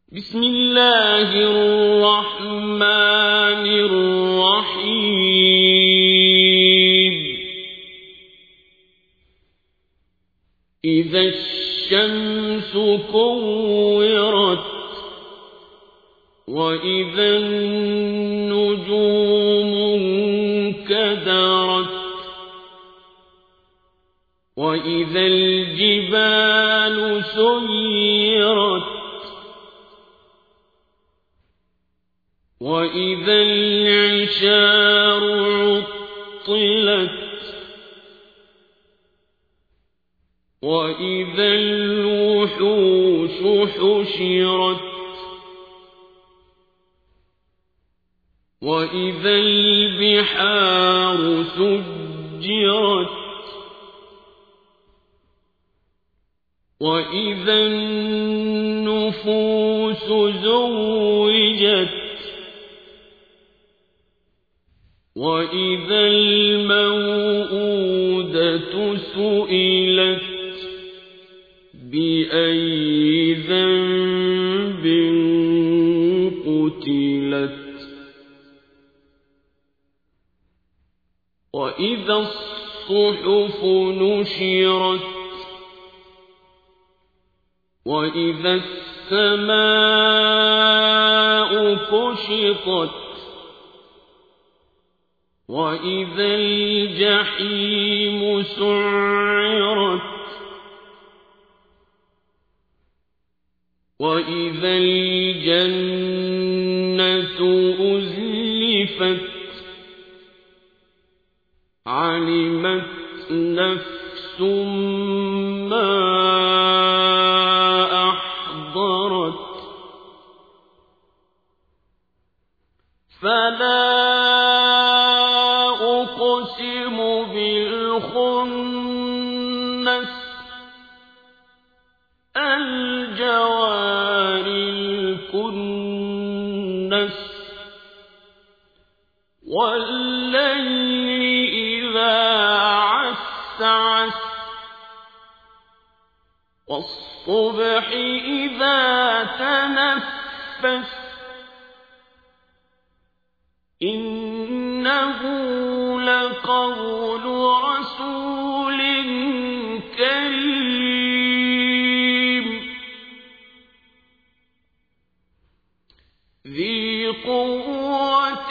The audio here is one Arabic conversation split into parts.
بسم الله الرحمن الرحيم إذا الشمس كورت وإذا النجوم انكدرت وإذا الجبال سيرت وإذا العشار عطلت وإذا الوحوش حشرت وإذا البحار سجرت وإذا النفوس زوجت وإذا الموءودة سئلت بأي ذنب قتلت وإذا الصحف نشرت وإذا السماء كشطت وإذا الجحيم سعرت وإذا الجنة أزلفت علمت نفس ما أحضرت فلا أقسم بالخنس الجوار الكنس والليل إذا عسعس والصبح إذا تنفس إنه لقول رسول كريم ذي قوة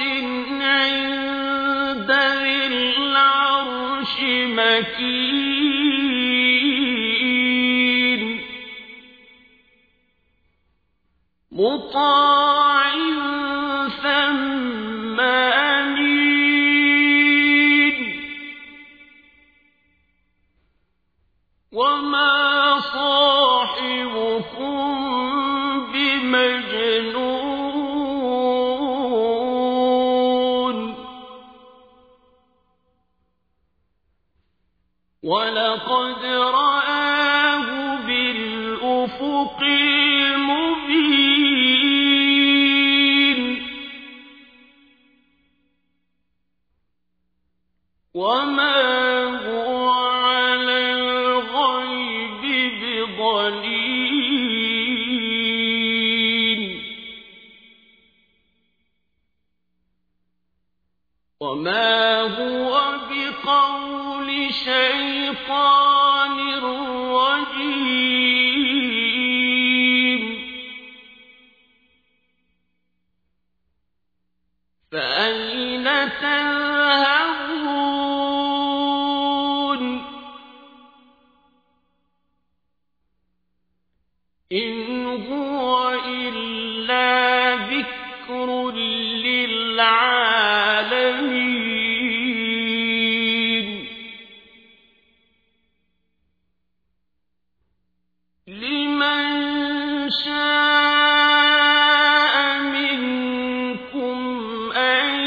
عند ذي العرش مكين مطاع ثم أمين وما صاحبكم بمجنون ولقد رآه بالأفق المبين وما هو على الغيب بضنين وما هو بقول شيطان رجيم فأين تذهبون إن هو إلا ذكر للعالمين لمن شاء منكم أن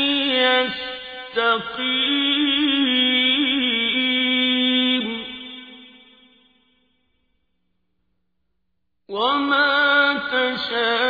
يستقيم وما تشاءون